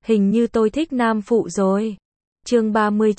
Hình như tôi thích nam phụ rồi. Chương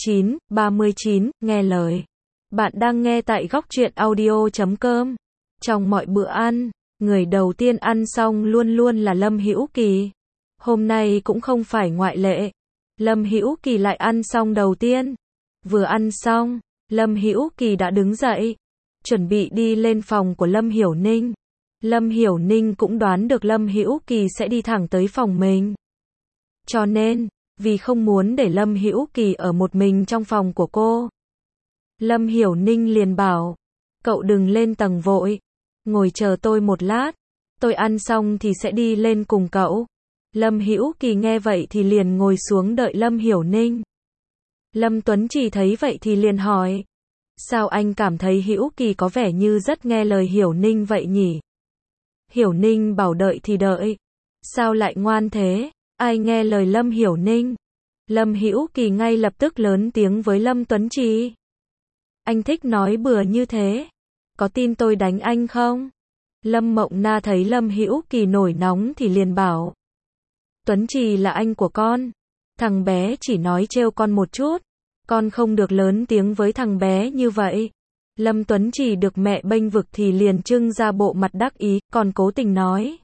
39, nghe lời. Bạn đang nghe tại góc truyện audio.com. Trong mọi bữa ăn, người đầu tiên ăn xong luôn luôn là Lâm Hữu Kỳ. Hôm nay cũng không phải ngoại lệ. Lâm Hữu Kỳ lại ăn xong đầu tiên. Vừa ăn xong, Lâm Hữu Kỳ đã đứng dậy, chuẩn bị đi lên phòng của Lâm Hiểu Ninh. Lâm Hiểu Ninh cũng đoán được Lâm Hữu Kỳ sẽ đi thẳng tới phòng mình. Cho nên, vì không muốn để Lâm Hữu Kỳ ở một mình trong phòng của cô, Lâm Hiểu Ninh liền bảo, cậu đừng lên tầng vội, ngồi chờ tôi một lát, tôi ăn xong thì sẽ đi lên cùng cậu. Lâm Hữu Kỳ nghe vậy thì liền ngồi xuống đợi Lâm Hiểu Ninh. Lâm Tuấn Trì thấy vậy thì liền hỏi, sao anh cảm thấy Hữu Kỳ có vẻ như rất nghe lời Hiểu Ninh vậy nhỉ? Hiểu Ninh bảo đợi thì đợi, sao lại ngoan thế? Ai nghe lời Lâm Hiểu Ninh? Lâm Hữu Kỳ ngay lập tức lớn tiếng với Lâm Tuấn Trì. Anh thích nói bừa như thế, có tin tôi đánh anh không? Lâm Mộng Na thấy Lâm Hữu Kỳ nổi nóng thì liền bảo, Tuấn Trì là anh của con, thằng bé chỉ nói trêu con một chút, con không được lớn tiếng với thằng bé như vậy. Lâm Tuấn Trì được mẹ bênh vực thì liền trưng ra bộ mặt đắc ý, còn cố tình nói,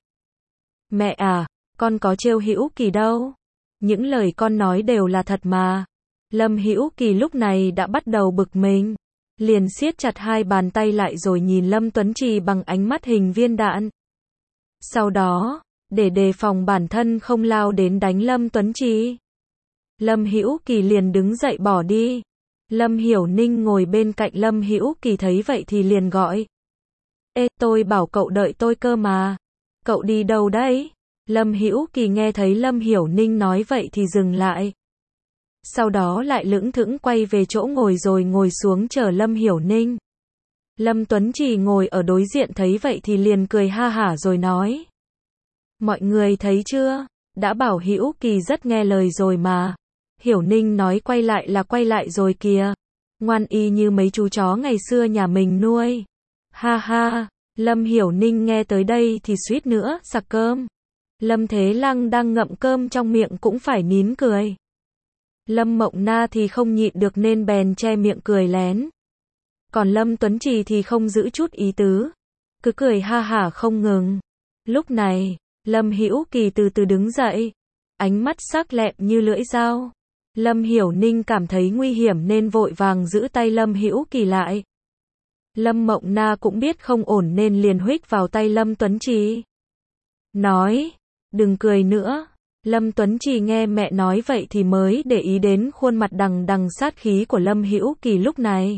mẹ à, con có trêu Hữu Kỳ đâu, những lời con nói đều là thật mà. Lâm Hữu Kỳ lúc này đã bắt đầu bực mình, liền siết chặt hai bàn tay lại rồi nhìn Lâm Tuấn Trì bằng ánh mắt hình viên đạn. Sau đó, để đề phòng bản thân không lao đến đánh Lâm Tuấn Trì, Lâm Hữu Kỳ liền đứng dậy bỏ đi. Lâm Hiểu Ninh ngồi bên cạnh Lâm Hữu Kỳ thấy vậy thì liền gọi, ê, tôi bảo cậu đợi tôi cơ mà, cậu đi đâu đấy? Lâm Hữu Kỳ nghe thấy Lâm Hiểu Ninh nói vậy thì dừng lại, sau đó lại lững thững quay về chỗ ngồi rồi ngồi xuống chờ Lâm Hiểu Ninh. Lâm Tuấn Trì ngồi ở đối diện thấy vậy thì liền cười ha hả rồi nói, mọi người thấy chưa, đã bảo Hữu Kỳ rất nghe lời rồi mà. Hiểu Ninh nói quay lại là quay lại rồi kìa, ngoan y như mấy chú chó ngày xưa nhà mình nuôi. Ha ha, Lâm Hiểu Ninh nghe tới đây thì suýt nữa sặc cơm. Lâm Thế Lăng đang ngậm cơm trong miệng cũng phải nín cười. Lâm Mộng Na thì không nhịn được nên bèn che miệng cười lén. Còn Lâm Tuấn Trì thì không giữ chút ý tứ, cứ cười ha hả không ngừng. Lúc này, Lâm Hữu Kỳ từ từ đứng dậy, ánh mắt sắc lẹm như lưỡi dao. Lâm Hiểu Ninh cảm thấy nguy hiểm nên vội vàng giữ tay Lâm Hữu Kỳ lại. Lâm Mộng Na cũng biết không ổn nên liền huých vào tay Lâm Tuấn Trì, nói, đừng cười nữa. Lâm Tuấn Trì nghe mẹ nói vậy thì mới để ý đến khuôn mặt đằng đằng sát khí của Lâm Hữu Kỳ lúc này.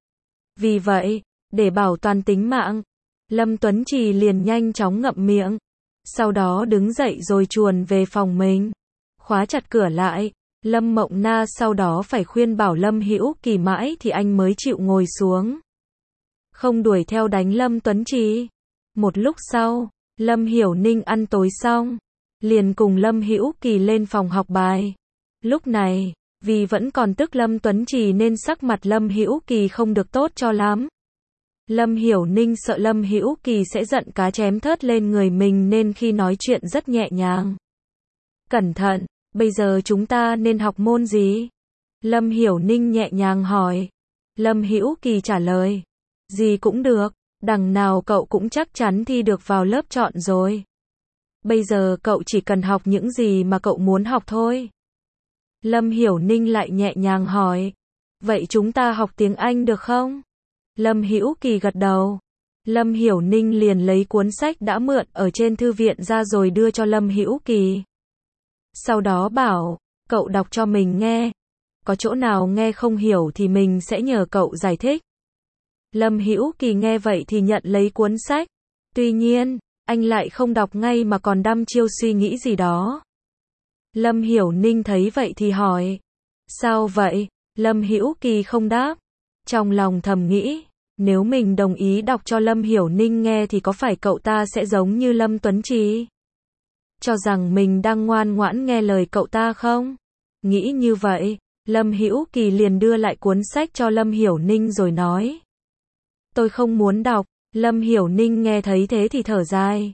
Vì vậy, để bảo toàn tính mạng, Lâm Tuấn Trì liền nhanh chóng ngậm miệng, sau đó đứng dậy rồi chuồn về phòng mình, khóa chặt cửa lại. Lâm Mộng Na sau đó phải khuyên bảo Lâm Hữu Kỳ mãi thì anh mới chịu ngồi xuống, không đuổi theo đánh Lâm Tuấn Trì. Một lúc sau, Lâm Hiểu Ninh ăn tối xong, liền cùng Lâm Hữu Kỳ lên phòng học bài. Lúc này, vì vẫn còn tức Lâm Tuấn Trì nên sắc mặt Lâm Hữu Kỳ không được tốt cho lắm. Lâm Hiểu Ninh sợ Lâm Hữu Kỳ sẽ giận cá chém thớt lên người mình nên khi nói chuyện rất nhẹ nhàng. Cẩn thận, bây giờ chúng ta nên học môn gì? Lâm Hiểu Ninh nhẹ nhàng hỏi. Lâm Hữu Kỳ trả lời, gì cũng được, đằng nào cậu cũng chắc chắn thi được vào lớp chọn rồi. Bây giờ cậu chỉ cần học những gì mà cậu muốn học thôi. Lâm Hiểu Ninh lại nhẹ nhàng hỏi, vậy chúng ta học tiếng Anh được không? Lâm Hữu Kỳ gật đầu. Lâm Hiểu Ninh liền lấy cuốn sách đã mượn ở trên thư viện ra rồi đưa cho Lâm Hữu Kỳ. Sau đó bảo, cậu đọc cho mình nghe, có chỗ nào nghe không hiểu thì mình sẽ nhờ cậu giải thích. Lâm Hữu Kỳ nghe vậy thì nhận lấy cuốn sách, tuy nhiên, anh lại không đọc ngay mà còn đăm chiêu suy nghĩ gì đó. Lâm Hiểu Ninh thấy vậy thì hỏi, sao vậy? Lâm Hữu Kỳ không đáp, trong lòng thầm nghĩ, nếu mình đồng ý đọc cho Lâm Hiểu Ninh nghe thì có phải cậu ta sẽ giống như Lâm Tuấn Trì, cho rằng mình đang ngoan ngoãn nghe lời cậu ta không? Nghĩ như vậy, Lâm Hữu Kỳ liền đưa lại cuốn sách cho Lâm Hiểu Ninh rồi nói, tôi không muốn đọc. Lâm Hiểu Ninh nghe thấy thế thì thở dài,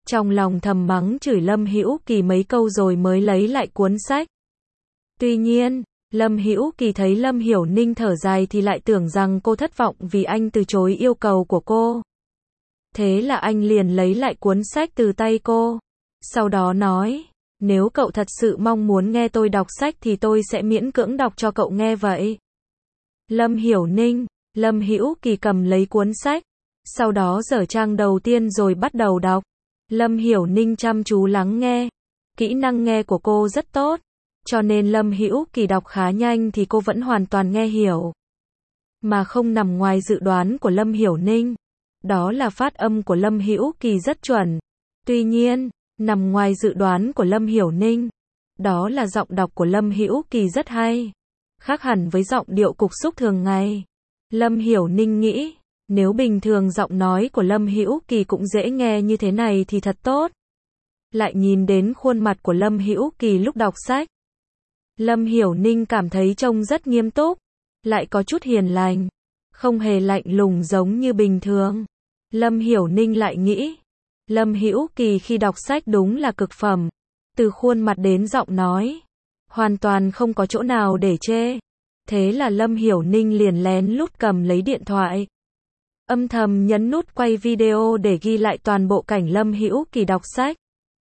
Trong lòng thầm mắng chửi Lâm Hữu Kỳ mấy câu rồi mới lấy lại cuốn sách. Tuy nhiên, Lâm Hữu Kỳ thấy Lâm Hiểu Ninh thở dài thì lại tưởng rằng cô thất vọng vì anh từ chối yêu cầu của cô. Thế là anh liền lấy lại cuốn sách từ tay cô. Sau đó nói, nếu cậu thật sự mong muốn nghe tôi đọc sách thì tôi sẽ miễn cưỡng đọc cho cậu nghe vậy. Lâm Hiểu Ninh, Lâm Hữu Kỳ cầm lấy cuốn sách, sau đó dở trang đầu tiên rồi bắt đầu đọc. Lâm Hiểu Ninh chăm chú lắng nghe. Kỹ năng nghe của cô rất tốt, cho nên Lâm Hữu Kỳ đọc khá nhanh thì cô vẫn hoàn toàn nghe hiểu. Mà không nằm ngoài dự đoán của Lâm Hiểu Ninh. Đó là phát âm của Lâm Hữu Kỳ rất chuẩn. Tuy nhiên, nằm ngoài dự đoán của Lâm Hiểu Ninh, đó là giọng đọc của Lâm Hữu Kỳ rất hay. Khác hẳn với giọng điệu cục súc thường ngày. Lâm Hiểu Ninh nghĩ, nếu bình thường giọng nói của Lâm Hữu Kỳ cũng dễ nghe như thế này thì thật tốt. Lại nhìn đến khuôn mặt của Lâm Hữu Kỳ lúc đọc sách. Lâm Hiểu Ninh cảm thấy trông rất nghiêm túc, lại có chút hiền lành, không hề lạnh lùng giống như bình thường. Lâm Hiểu Ninh lại nghĩ, Lâm Hữu Kỳ khi đọc sách đúng là cực phẩm, từ khuôn mặt đến giọng nói, hoàn toàn không có chỗ nào để chê. Thế là Lâm Hiểu Ninh liền lén lút cầm lấy điện thoại, âm thầm nhấn nút quay video để ghi lại toàn bộ cảnh Lâm Hữu Kỳ đọc sách.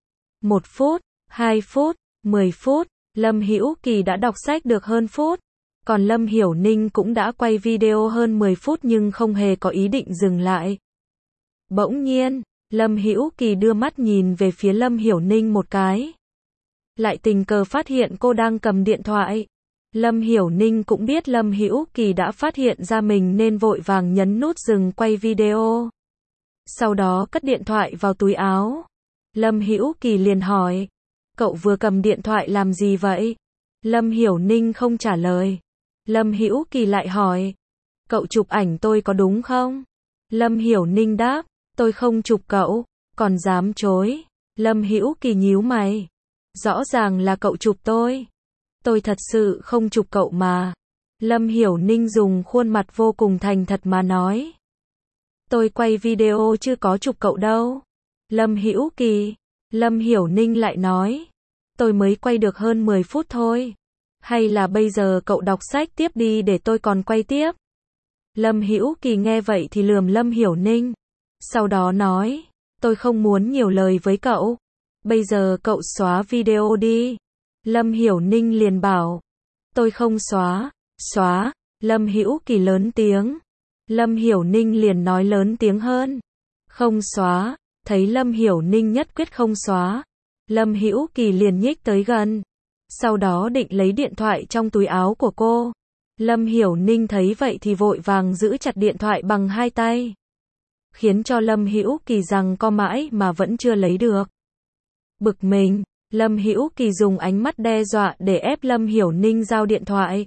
1 phút, 2 phút, 10 phút, Lâm Hữu Kỳ đã đọc sách được hơn phút, còn Lâm Hiểu Ninh cũng đã quay video hơn 10 phút nhưng không hề có ý định dừng lại. Bỗng nhiên, Lâm Hữu Kỳ đưa mắt nhìn về phía Lâm Hiểu Ninh một cái. Lại tình cờ phát hiện cô đang cầm điện thoại. Lâm Hiểu Ninh cũng biết Lâm Hữu Kỳ đã phát hiện ra mình nên vội vàng nhấn nút dừng quay video. Sau đó cất điện thoại vào túi áo. Lâm Hữu Kỳ liền hỏi, cậu vừa cầm điện thoại làm gì vậy? Lâm Hiểu Ninh không trả lời. Lâm Hữu Kỳ lại hỏi, cậu chụp ảnh tôi có đúng không? Lâm Hiểu Ninh đáp, tôi không chụp cậu, còn dám chối. Lâm Hữu Kỳ nhíu mày. Rõ ràng là cậu chụp tôi. Tôi thật sự không chụp cậu mà. Lâm Hiểu Ninh dùng khuôn mặt vô cùng thành thật mà nói. Tôi quay video chứ có chụp cậu đâu. Lâm Hữu Kỳ. Lâm Hiểu Ninh lại nói. Tôi mới quay được hơn 10 phút thôi. Hay là bây giờ cậu đọc sách tiếp đi để tôi còn quay tiếp. Lâm Hữu Kỳ nghe vậy thì lườm Lâm Hiểu Ninh. Sau đó nói, tôi không muốn nhiều lời với cậu. Bây giờ cậu xóa video đi. Lâm Hiểu Ninh liền bảo, tôi không xóa. Xóa. Lâm Hữu Kỳ lớn tiếng. Lâm Hiểu Ninh liền nói lớn tiếng hơn. Không xóa. Thấy Lâm Hiểu Ninh nhất quyết không xóa, Lâm Hữu Kỳ liền nhích tới gần. Sau đó định lấy điện thoại trong túi áo của cô. Lâm Hiểu Ninh thấy vậy thì vội vàng giữ chặt điện thoại bằng hai tay. Khiến cho Lâm Hữu Kỳ giằng co mãi mà vẫn chưa lấy được. Bực mình, Lâm Hữu Kỳ dùng ánh mắt đe dọa để ép Lâm Hiểu Ninh giao điện thoại.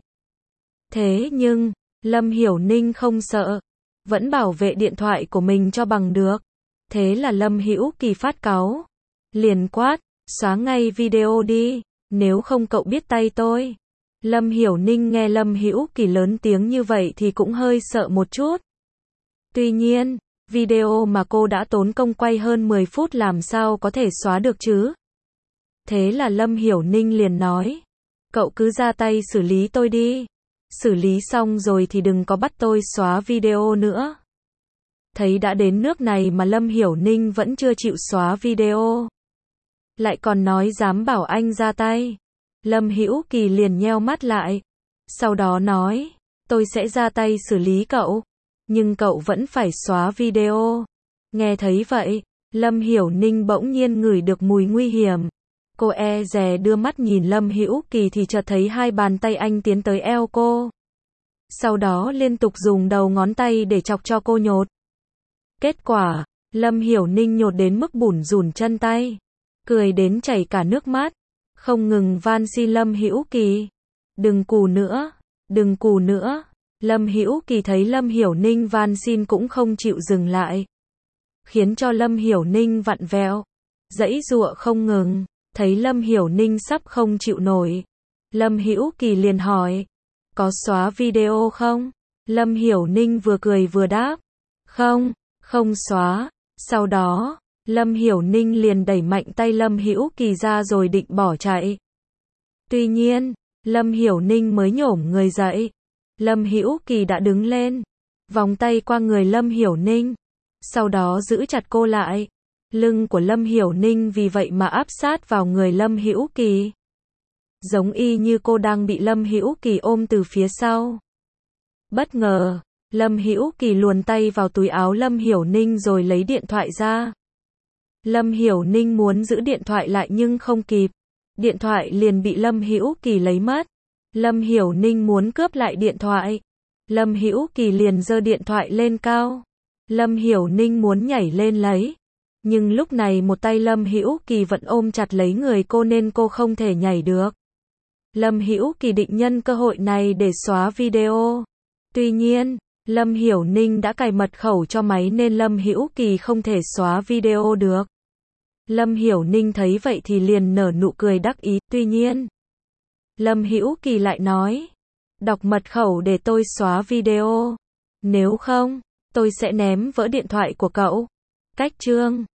Thế nhưng, Lâm Hiểu Ninh không sợ, vẫn bảo vệ điện thoại của mình cho bằng được. Thế là Lâm Hữu Kỳ phát cáu. Liền quát, xóa ngay video đi, nếu không cậu biết tay tôi. Lâm Hiểu Ninh nghe Lâm Hữu Kỳ lớn tiếng như vậy thì cũng hơi sợ một chút. Tuy nhiên, video mà cô đã tốn công quay hơn 10 phút làm sao có thể xóa được chứ? Thế là Lâm Hiểu Ninh liền nói, cậu cứ ra tay xử lý tôi đi. Xử lý xong rồi thì đừng có bắt tôi xóa video nữa. Thấy đã đến nước này mà Lâm Hiểu Ninh vẫn chưa chịu xóa video. Lại còn nói dám bảo anh ra tay. Lâm Hữu Kỳ liền nheo mắt lại. Sau đó nói, tôi sẽ ra tay xử lý cậu. Nhưng cậu vẫn phải xóa video. Nghe thấy vậy, Lâm Hiểu Ninh bỗng nhiên ngửi được mùi nguy hiểm. Cô e dè đưa mắt nhìn Lâm Hữu Kỳ thì chợt thấy hai bàn tay anh tiến tới eo cô. Sau đó liên tục dùng đầu ngón tay để chọc cho cô nhột. Kết quả, Lâm Hiểu Ninh nhột đến mức bủn rủn chân tay. Cười đến chảy cả nước mắt. Không ngừng van xin Lâm Hữu Kỳ. Đừng cù nữa, đừng cù nữa. Lâm Hữu Kỳ thấy Lâm Hiểu Ninh van xin cũng không chịu dừng lại. Khiến cho Lâm Hiểu Ninh vặn vẹo. Giãy giụa không ngừng. Thấy Lâm Hiểu Ninh sắp không chịu nổi. Lâm Hữu Kỳ liền hỏi. Có xóa video không? Lâm Hiểu Ninh vừa cười vừa đáp. Không, không xóa. Sau đó, Lâm Hiểu Ninh liền đẩy mạnh tay Lâm Hữu Kỳ ra rồi định bỏ chạy. Tuy nhiên, Lâm Hiểu Ninh mới nhổm người dậy. Lâm Hữu Kỳ đã đứng lên, vòng tay qua người Lâm Hiểu Ninh, sau đó giữ chặt cô lại. Lưng của Lâm Hiểu Ninh vì vậy mà áp sát vào người Lâm Hữu Kỳ. Giống y như cô đang bị Lâm Hữu Kỳ ôm từ phía sau. Bất ngờ, Lâm Hữu Kỳ luồn tay vào túi áo Lâm Hiểu Ninh rồi lấy điện thoại ra. Lâm Hiểu Ninh muốn giữ điện thoại lại nhưng không kịp. Điện thoại liền bị Lâm Hữu Kỳ lấy mất. Lâm Hiểu Ninh muốn cướp lại điện thoại. Lâm Hữu Kỳ liền giơ điện thoại lên cao. Lâm Hiểu Ninh muốn nhảy lên lấy. Nhưng lúc này một tay Lâm Hữu Kỳ vẫn ôm chặt lấy người cô nên cô không thể nhảy được. Lâm Hữu Kỳ định nhân cơ hội này để xóa video. Tuy nhiên, Lâm Hiểu Ninh đã cài mật khẩu cho máy nên Lâm Hữu Kỳ không thể xóa video được. Lâm Hiểu Ninh thấy vậy thì liền nở nụ cười đắc ý. Tuy nhiên, Lâm Hữu Kỳ lại nói, đọc mật khẩu để tôi xóa video. Nếu không, tôi sẽ ném vỡ điện thoại của cậu. Cách chương